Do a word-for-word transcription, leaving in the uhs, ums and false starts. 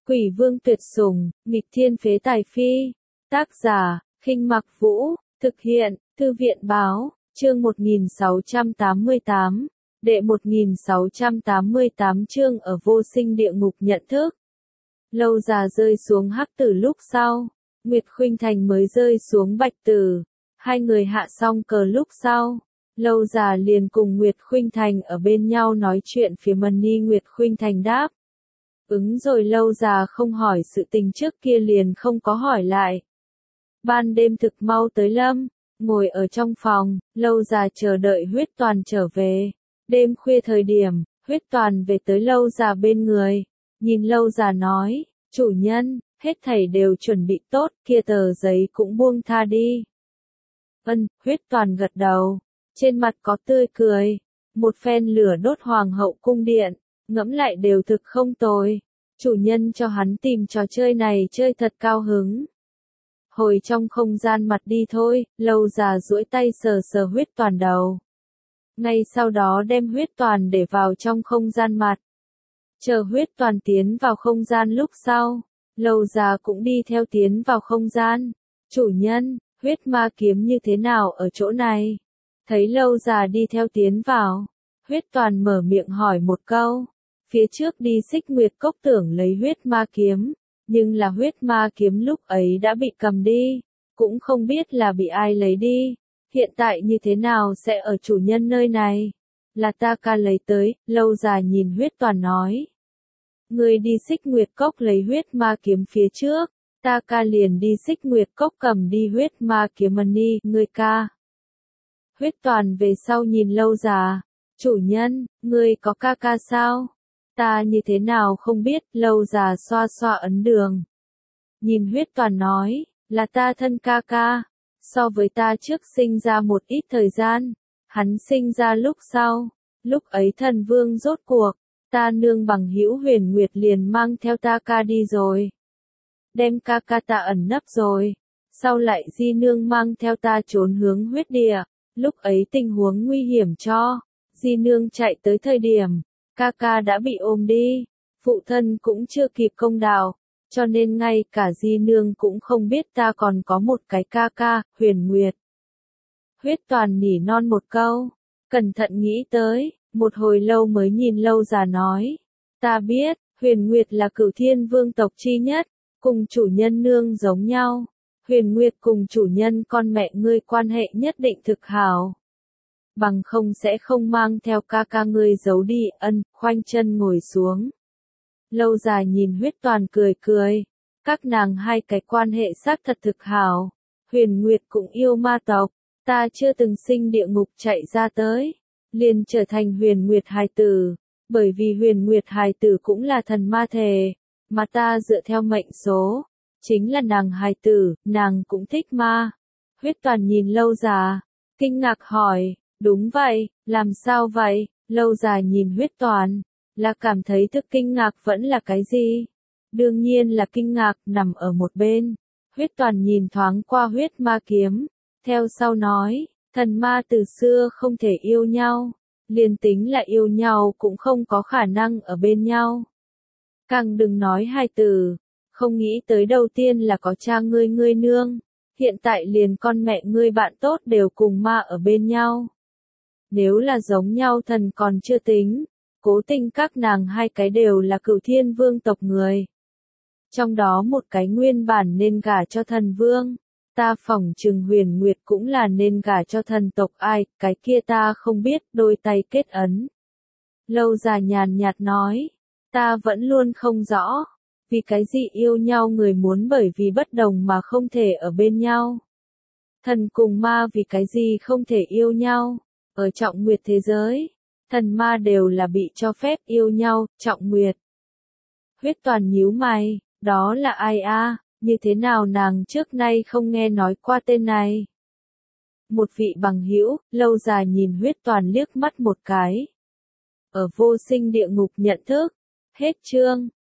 Quỷ vương tuyệt sủng, nghịch thiên phế tài phi. Tác giả, Khinh Mặc Vũ, thực hiện, Thư viện báo, chương một nghìn sáu trăm tám mươi tám, đệ một nghìn sáu trăm tám mươi tám chương ở vô sinh địa ngục nhận thức. Lâu Già rơi xuống Hắc Tử lúc sau, Nguyệt Khuynh Thành mới rơi xuống Bạch Tử, hai người hạ xong cờ lúc sau. Lâu Già liền cùng Nguyệt Khuynh Thành ở bên nhau nói chuyện phía Mani. Nguyệt Khuynh Thành đáp ứng rồi. Lâu Già không hỏi sự tình trước kia liền không có hỏi lại. Ban đêm thực mau tới lâm, ngồi ở trong phòng, Lâu Già chờ đợi Huyết Toàn trở về. Đêm khuya thời điểm, Huyết Toàn về tới Lâu Già bên người, nhìn Lâu Già nói, chủ nhân, hết thảy đều chuẩn bị tốt, kia tờ giấy cũng buông tha đi. Ân, Huyết Toàn gật đầu, trên mặt có tươi cười, một phen lửa đốt hoàng hậu cung điện, ngẫm lại đều thực không tồi, chủ nhân cho hắn tìm trò chơi này chơi thật cao hứng. Hồi trong không gian mặt đi thôi. Lâu Già duỗi tay sờ sờ Huyết Toàn đầu. Ngay sau đó đem Huyết Toàn để vào trong không gian mặt. Chờ Huyết Toàn tiến vào không gian lúc sau, Lâu Già cũng đi theo tiến vào không gian. Chủ nhân, huyết ma kiếm như thế nào ở chỗ này? Thấy Lâu Già đi theo tiến vào, Huyết Toàn mở miệng hỏi một câu. Phía trước đi Xích Nguyệt Cốc tưởng lấy huyết ma kiếm, nhưng là huyết ma kiếm lúc ấy đã bị cầm đi, cũng không biết là bị ai lấy đi. Hiện tại như thế nào sẽ ở chủ nhân nơi này? Là ta ca lấy tới. Lâu Già nhìn Huyết Toàn nói. Người đi Xích Nguyệt Cốc lấy huyết ma kiếm phía trước, ta ca liền đi Xích Nguyệt Cốc cầm đi huyết ma kiếm Mani. Ngươi ca. Huyết Toàn về sau nhìn Lâu Già. Chủ nhân, ngươi có ca ca sao? Ta như thế nào không biết. Lâu Già xoa xoa ấn đường. Nhìn Huyết Toàn nói, là ta thân ca ca. So với ta trước sinh ra một ít thời gian, hắn sinh ra lúc sau, lúc ấy thần vương rốt cuộc, ta nương bằng hữu Huyền Nguyệt liền mang theo ta ca đi rồi. Đem ca ca ta ẩn nấp rồi, sau lại di nương mang theo ta trốn hướng huyết địa, lúc ấy tình huống nguy hiểm cho, di nương chạy tới thời điểm, ca ca đã bị ôm đi, phụ thân cũng chưa kịp công đạo. Cho nên ngay cả di nương cũng không biết ta còn có một cái ca ca, Huyền Nguyệt. Huyết Toàn nỉ non một câu, cẩn thận nghĩ tới, một hồi lâu mới nhìn Lâu Già nói. Ta biết, Huyền Nguyệt là Cửu Thiên Vương tộc chi nhất, cùng chủ nhân nương giống nhau. Huyền Nguyệt cùng chủ nhân con mẹ ngươi quan hệ nhất định thực hảo. Bằng không sẽ không mang theo ca ca ngươi giấu đi. Ân, khoanh chân ngồi xuống. Lâu Già nhìn Huyết Toàn cười cười, các nàng hai cái quan hệ xác thật thực hảo. Huyền Nguyệt cũng yêu ma tộc, ta chưa từng sinh địa ngục chạy ra tới, liền trở thành Huyền Nguyệt hài tử, bởi vì Huyền Nguyệt hài tử cũng là thần ma thể, mà ta dựa theo mệnh số, chính là nàng hài tử, nàng cũng thích ma. Huyết Toàn nhìn Lâu Già, kinh ngạc hỏi, đúng vậy, làm sao vậy? Lâu Già nhìn Huyết Toàn, là cảm thấy thức kinh ngạc vẫn là cái gì? Đương nhiên là kinh ngạc. Nằm ở một bên, Huyết Toàn nhìn thoáng qua huyết ma kiếm, theo sau nói, thần ma từ xưa không thể yêu nhau, liền tính là yêu nhau cũng không có khả năng ở bên nhau. Càng đừng nói hai từ, không nghĩ tới đầu tiên là có cha ngươi ngươi nương, hiện tại liền con mẹ ngươi bạn tốt đều cùng ma ở bên nhau. Nếu là giống nhau thần còn chưa tính, cố tình các nàng hai cái đều là Cửu Thiên Vương tộc người. Trong đó một cái nguyên bản nên gả cho thần vương, ta phỏng chừng Huyền Nguyệt cũng là nên gả cho thần tộc ai, cái kia ta không biết. Đôi tay kết ấn. Lâu Già nhàn nhạt nói, ta vẫn luôn không rõ, vì cái gì yêu nhau người muốn bởi vì bất đồng mà không thể ở bên nhau. Thần cùng ma vì cái gì không thể yêu nhau, ở Trọng Nguyệt thế giới. Thần ma đều là bị cho phép yêu nhau. Trọng Nguyệt. Huyết Toàn nhíu mày, đó là ai a? Như thế nào nàng trước nay không nghe nói qua tên này? Một vị bằng hữu. Lâu Già nhìn Huyết Toàn liếc mắt một cái. Ở vô sinh địa ngục nhận thức. Hết chương.